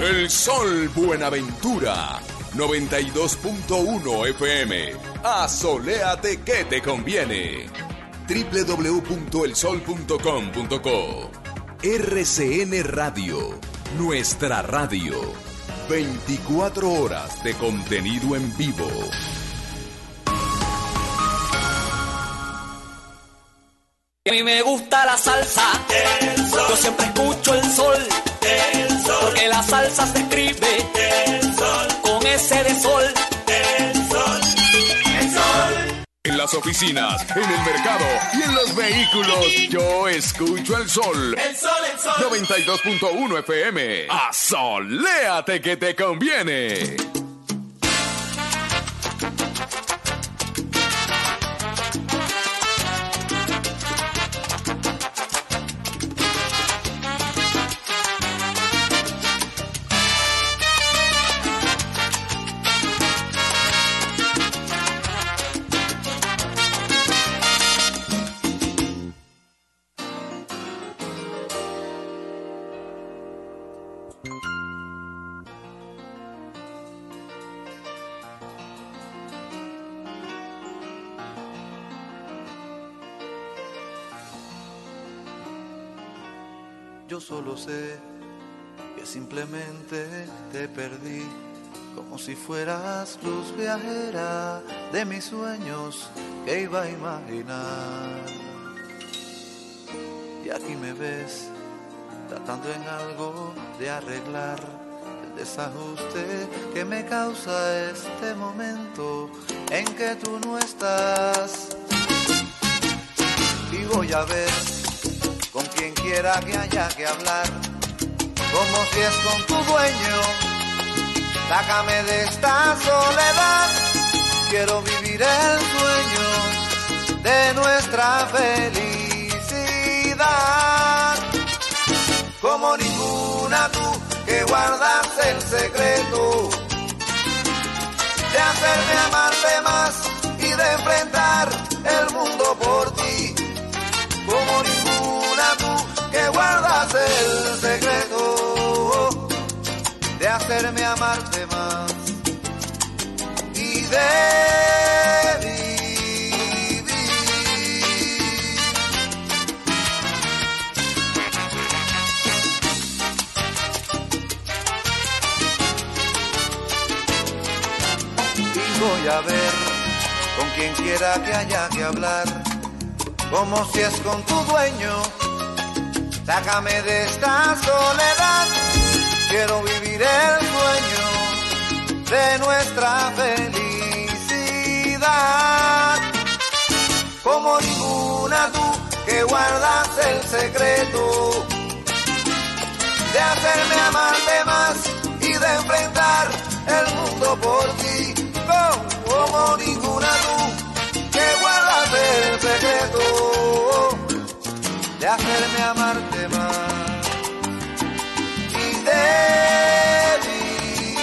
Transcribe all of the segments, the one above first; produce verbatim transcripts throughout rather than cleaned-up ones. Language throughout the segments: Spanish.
El Sol Buenaventura, noventa y dos punto uno F M. Asoléate que te conviene. doble u doble u doble u punto el sol punto com punto co. R C N Radio, nuestra radio. veinticuatro horas de contenido en vivo. A mí me gusta la salsa, el sol. Yo siempre escucho el sol, el sol. Porque la salsa se escribe, el sol. Con ese de sol, el sol, el sol. En las oficinas, en el mercado y en los vehículos, yo escucho el sol. El sol, el sol. noventa y dos punto uno F M. Asoléate que te conviene. Yo solo sé que simplemente te perdí, como si fueras luz viajera de mis sueños que iba a imaginar. Y aquí me ves, tratando en algo de arreglar el desajuste que me causa este momento en que tú no estás. Y voy a ver con quien quiera que haya que hablar, como si es con tu dueño. Sácame de esta soledad, quiero vivir el sueño de nuestra felicidad. Como ninguna tú que guardas el secreto de hacerme amarte más y de enfrentar el mundo por ti. Como ninguna tú que guardas el secreto de hacerme amarte más y de vivir. Y voy a ver con quien quiera que haya que hablar, como si es con tu dueño. Sácame de esta soledad, quiero vivir el sueño de nuestra felicidad. Como ninguna tú que guardas el secreto de hacerme amarte más y de enfrentar el mundo por ti. Como ninguna tú que guardas el secreto de hacerme amarte más y de vivir.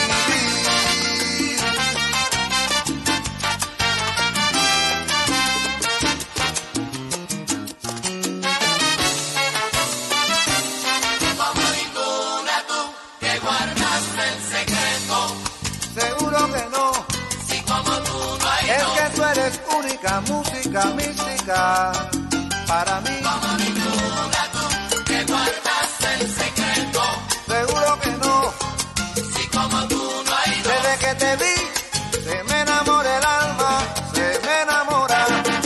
Como ninguna tú que guardas el secreto. Seguro que no. Si como tú no hay Es no. que tú eres única, música mística para mí. Como ninguna tú que guardas el secreto. Seguro que no. Si como tú no hay no. Desde que te vi, se me enamora el alma, se me enamora.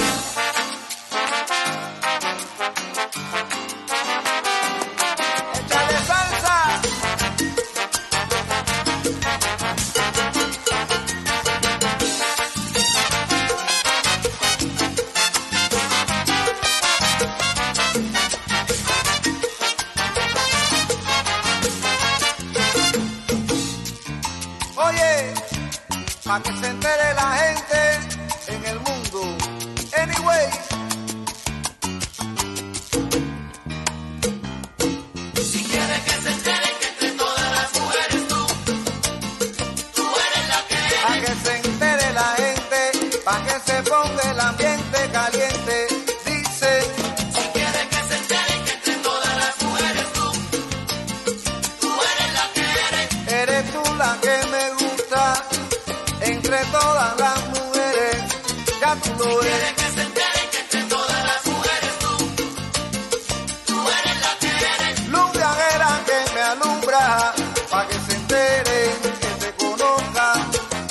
Échale salsa. Oye, pa' que se entere la gente en el mundo. Anyway. Si quieres que se entere que entre todas las mujeres tú, tú eres la que eres. Pa' que se entere la gente, pa' que se ponga el ambiente caliente. Dice, Si quieres que se entere que entre todas las mujeres tú, tú eres la que eres. las mujeres, ya tú lo ves. Quieren que se enteren que entre todas las mujeres tú, tú eres la que eres. Luz de aguera que me alumbra, pa' que se enteren, que te conozcan.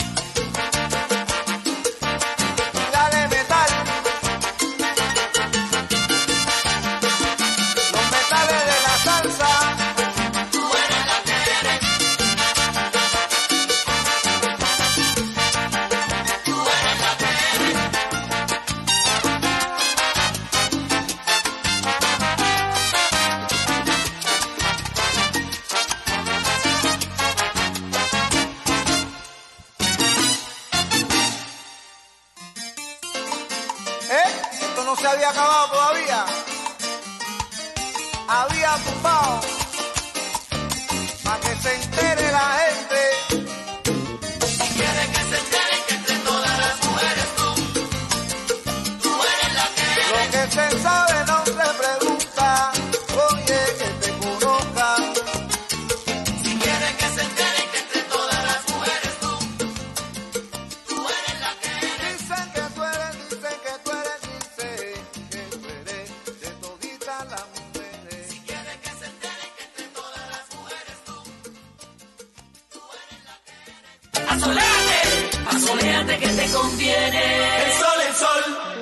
Dale metal, los metales de la salsa. Tú eres la que eres. Tú eres la que eres. ¿Eh? Esto no se había acabado todavía. Había tumbado para que se entere la gente. Quieren que se enteren que entre todas las mujeres tú, tú eres la que eres. Lo que se sabe no se pregunta. Oye, que te conozcan. Si quieren que se enteren que entre todas las mujeres tú, tú eres la que eres. Dicen que tú eres, dicen que tú eres, dicen que tú eres de toditas las mujeres. Si quieren que se enteren que entre todas las mujeres tú, tú eres la que eres. Asoléate, asoléate que te conviene. El sol, el sol.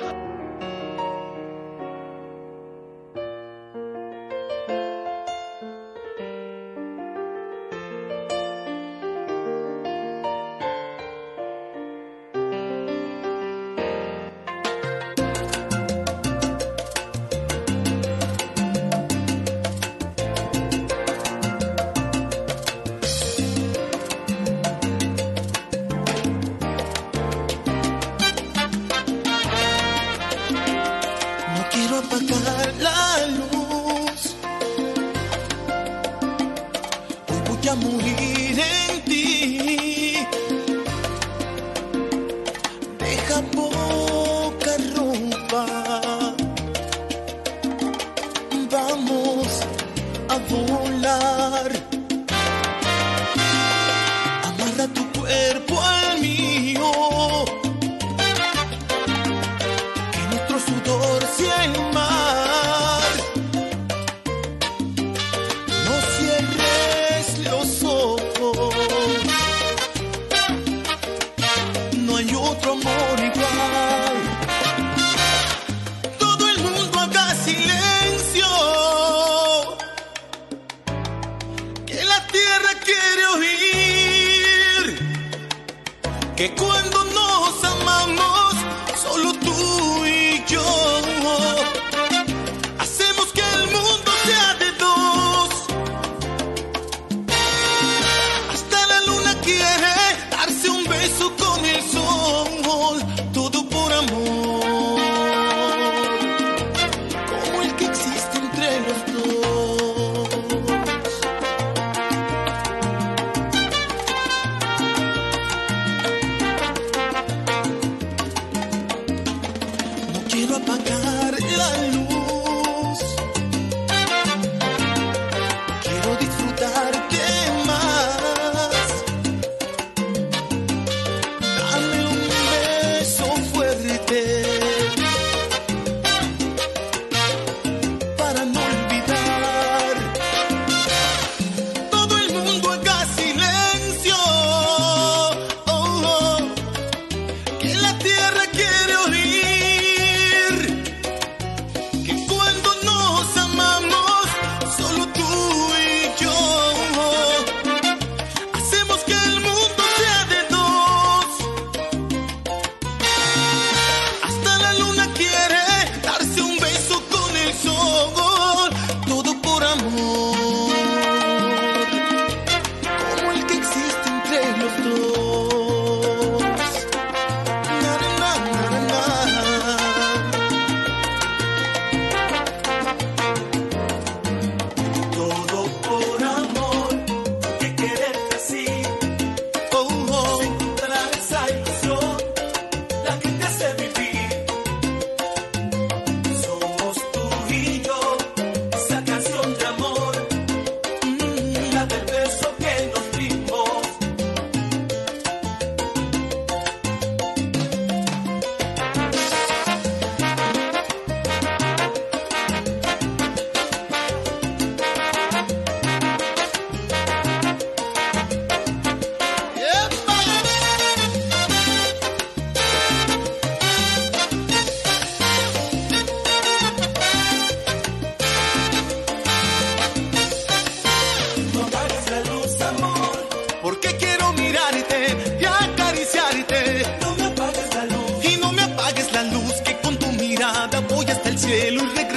No quiero apagar la luz. Hoy voy a morir en ti. Deja poca ropa. Vamos a volar. Amarra tu cuerpo al mío. Que nuestro sudor sea el mar.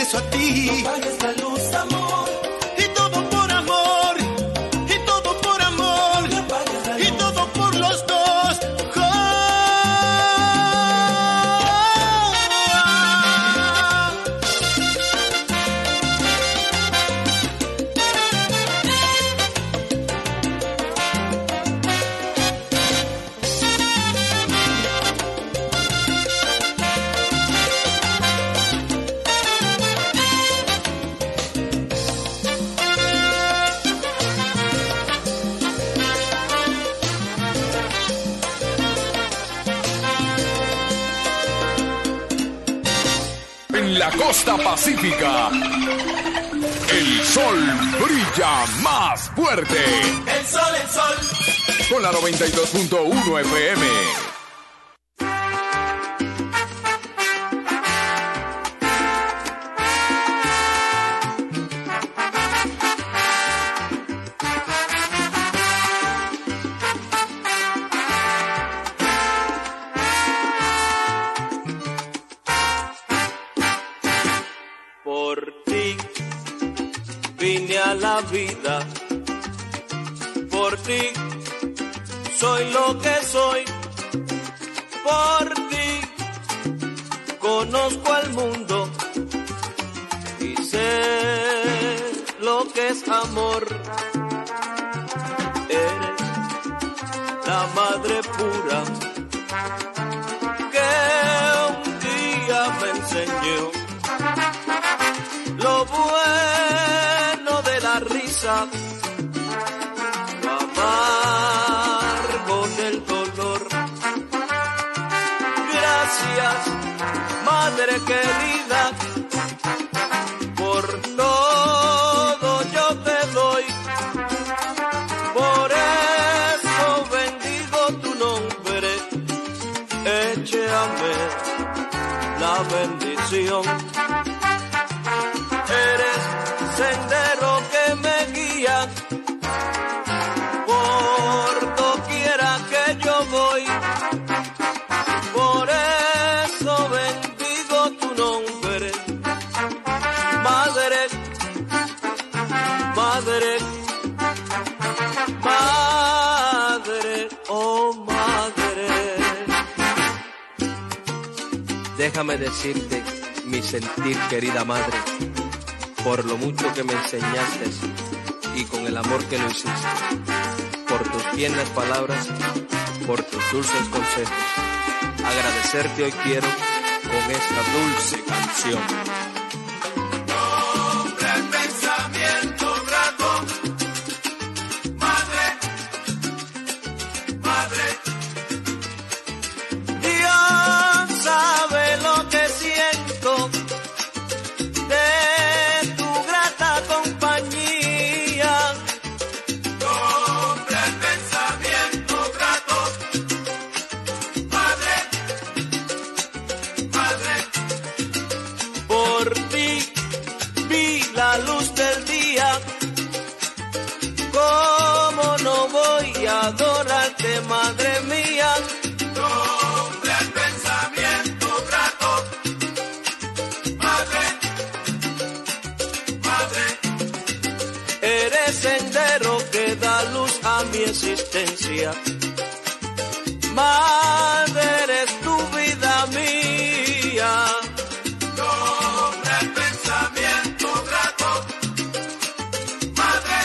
beso a ti. No apagues la luz, amor. Y todo por amor, y todo por amor, no apagues la luz. Y todo por los dos. La costa pacífica, el sol brilla más fuerte. El sol, el sol. Con la noventa y dos punto uno F M. La vida por ti soy lo que soy, por ti conozco al mundo y sé lo que es amor. Eres la madre pura que un día me enseñó lo bueno de la risa, lo amargo del dolor. Gracias, madre querida, por todo yo te doy. Por eso bendigo tu nombre, échame la bendición. Eres sendero que me guía por doquiera que yo voy. Por eso bendigo tu nombre, madre, madre, madre, oh madre. Déjame decirte mi sentir, querida madre, por lo mucho que me enseñaste y con el amor que lo hiciste, por tus tiernas palabras, por tus dulces consejos. Agradecerte hoy quiero con esta dulce canción. Adorarte, madre mía, nombre al pensamiento grato, madre, madre. Eres sendero que da luz a mi existencia, madre, eres tu vida mía. Nombre al pensamiento grato, madre,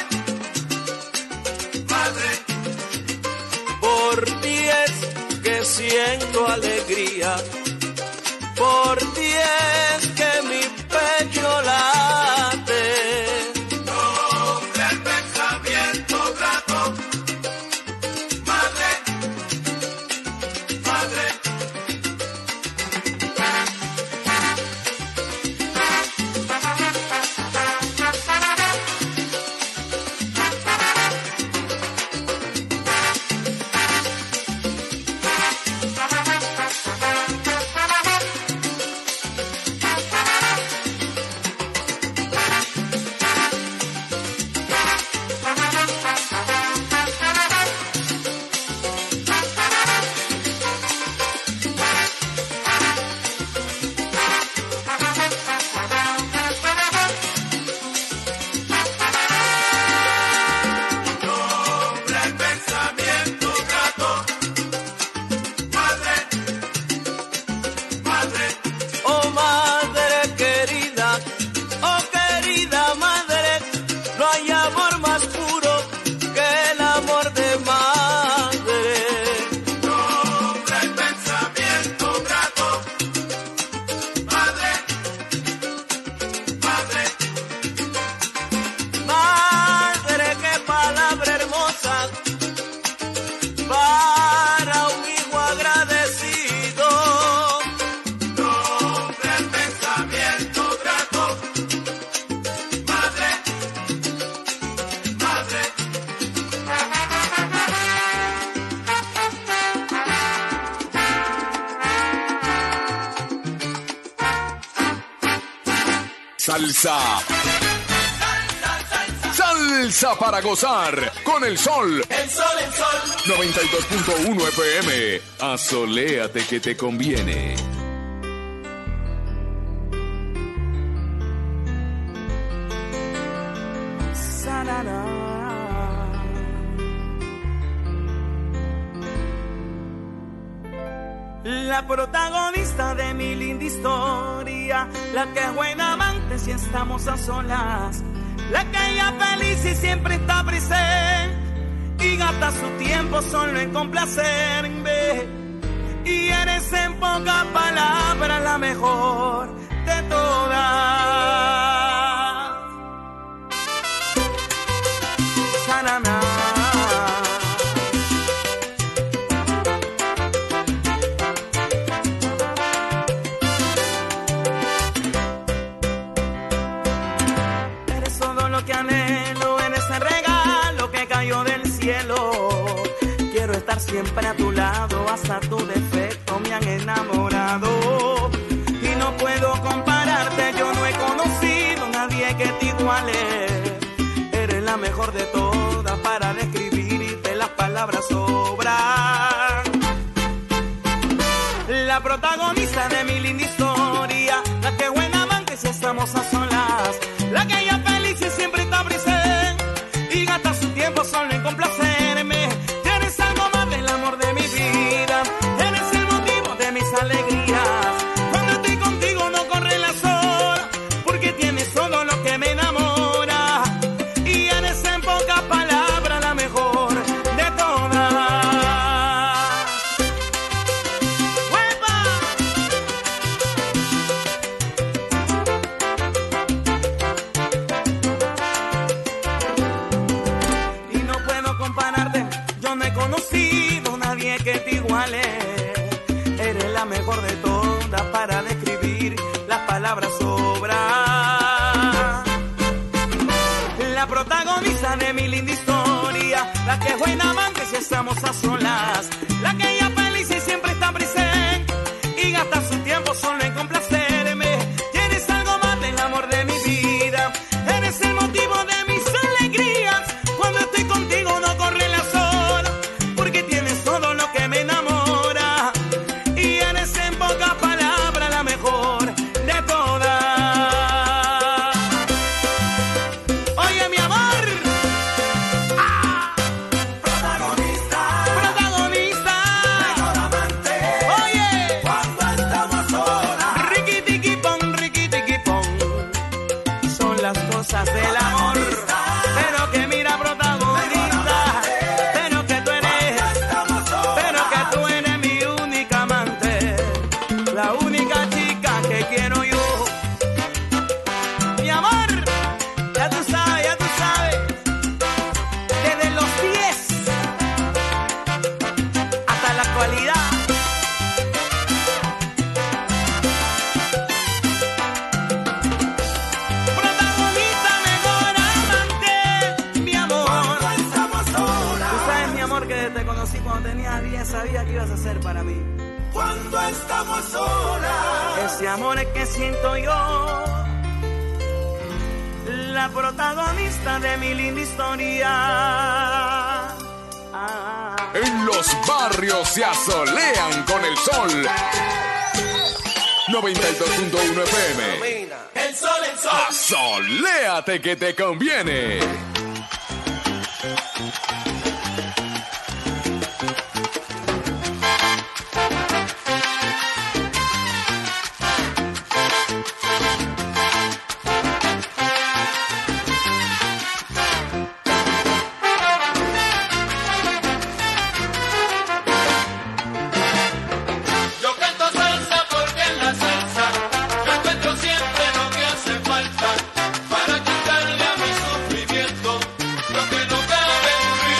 madre. Por ti es que siento alegría, por ti es que mi pecho late. Nombre al pensamiento grato, madre, madre. Salsa. Salsa para gozar con el sol. El sol, el sol. noventa y dos punto uno F M. Asoléate que te conviene. La protagonista de mi linda historia, la que es buena amante si estamos a solas, la que ella feliz y siempre está presente y gasta su tiempo solo en complacerme. Y eres en pocas palabras la mejor de todas. Sarana. Que anhelo en ese regalo que cayó del cielo. Quiero estar siempre a tu lado, hasta tu defecto me han enamorado. Y no puedo compararte, yo no he conocido a nadie que te iguale. Eres la mejor de todas, para describirte las palabras sobran. La protagonista de mi linda historia, la que es buena amante si estamos a solas, la que ella feliz y siempre está presente y gasta su tiempo solo en complacerme. Tienes algo más del amor de mi vida, eres el motivo de mis alegrías. Cuando estoy contigo no corre las horas, porque tienes todo lo que me enamora. Y eres en pocas palabras la mejor de todas. Conocido nadie que te iguale. Eres la mejor de todas, para describir las palabras sobran. La protagonista de mi linda historia, la que es buena amante si estamos a solas, la que ella feliz y siempre está presente y gasta su tiempo solo en complacerme. Tienes algo más del amor de mi vida, eres el motivo de mis alegrías. Cuando estoy contigo no corre las horas, porque tienes todo lo que me enamora. Y eres en pocas palabras la mejor de todas. Oye mi amor, ah, protagonista, protagonista, mejor amante. Oye, cuando estamos solas, riquitiquipón, riquitiquipón, son las cosas del amor. Pero que mira protagonista, pero que tú eres, pero que tú eres mi única amante, la única chica que quiero yo. Mi amor, ya tú sabes, ya tú sabes, desde los diez hasta la actualidad. Protagonista, mejor amante, mi amor. Tú sabes, mi amor, que te conocí cuando tenía diez, sabía que ibas a ser para mí. Cuando estamos solas, ese amor es que siento yo, la protagonista de mi linda historia. Ah. En los barrios se asolean con el sol. noventa y dos punto uno F M. El sol, el sol. Asoléate que te conviene. Yo canto salsa porque en la salsa yo encuentro siempre lo que hace falta para quitarle a mi sufrimiento lo que no cabe en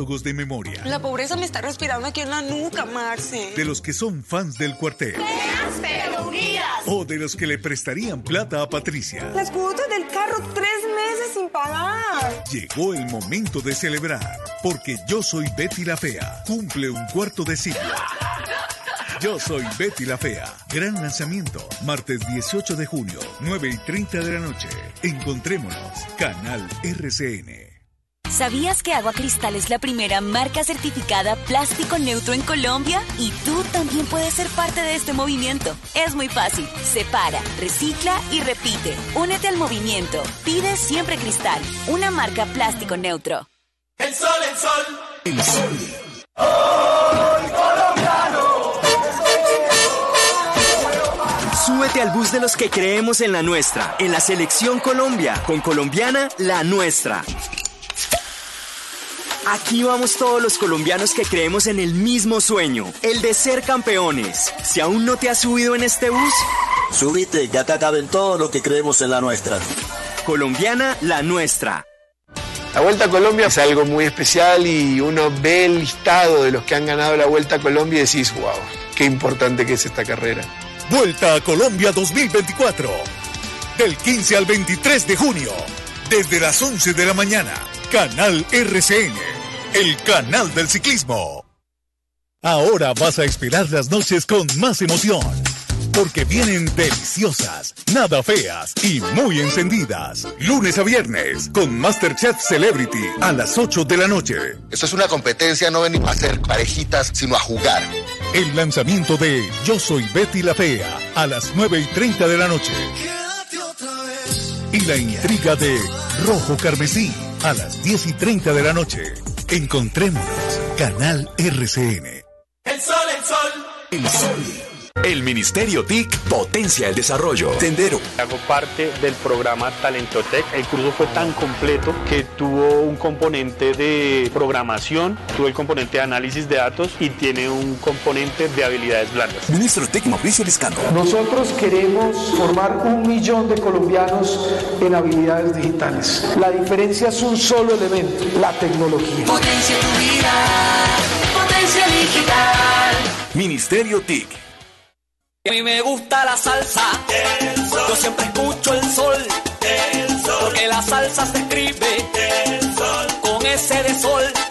diálogos de memoria. La pobreza me está respirando aquí en la nuca, Marce. De los que son fans del Cuartel. pero unidas. O de los que le prestarían plata a Patricia. Las cuotas del carro, tres meses sin pagar. Llegó el momento de celebrar, porque Yo Soy Betty la Fea cumple un cuarto de siglo. Yo Soy Betty la Fea. Gran lanzamiento, martes dieciocho de junio, nueve y treinta de la noche. Encontrémonos, Canal R C N. ¿Sabías que Agua Cristal es la primera marca certificada plástico neutro en Colombia? Y tú también puedes ser parte de este movimiento. Es muy fácil. Separa, recicla y repite. Únete al movimiento. Pide siempre Cristal, una marca plástico neutro. El sol, el sol. El sol. ¡Ay, colombiano! Súbete al bus de los que creemos en la nuestra, en la Selección Colombia, con Colombiana, la nuestra. Aquí vamos todos los colombianos que creemos en el mismo sueño, el de ser campeones. Si aún no te has subido en este bus, súbete, ya te acaben todo lo que creemos en la nuestra. Colombiana, la nuestra. La Vuelta a Colombia es algo muy especial y uno ve el listado de los que han ganado la Vuelta a Colombia y decís, wow, qué importante que es esta carrera. Vuelta a Colombia dos mil veinticuatro. Del quince al veintitrés de junio. Desde las once de la mañana. Canal R C N. El canal del ciclismo. Ahora vas a esperar las noches con más emoción. Porque vienen deliciosas, nada feas y muy encendidas. Lunes a viernes con Masterchef Celebrity a las ocho de la noche. Esto es una competencia, no venimos a hacer parejitas, sino a jugar. El lanzamiento de Yo Soy Betty la Fea a las nueve y treinta de la noche. Y la intriga de Rojo Carmesí a las diez y treinta de la noche. Encontrémonos, Canal R C N. El sol, el sol. El sol. El Ministerio T I C potencia el desarrollo. Sendero. Hago parte del programa Talentotec. El curso fue tan completo que tuvo un componente de programación, tuvo el componente de análisis de datos y tiene un componente de habilidades blandas. Ministro T I C Mauricio Liscano. Nosotros queremos formar un millón de colombianos en habilidades digitales. La diferencia es un solo elemento, la tecnología. Potencia tu vida, potencia digital. Ministerio T I C. A mí me gusta la salsa, el sol. Yo siempre escucho el sol, el sol. Porque la salsa se escribe el sol. Con ese de sol.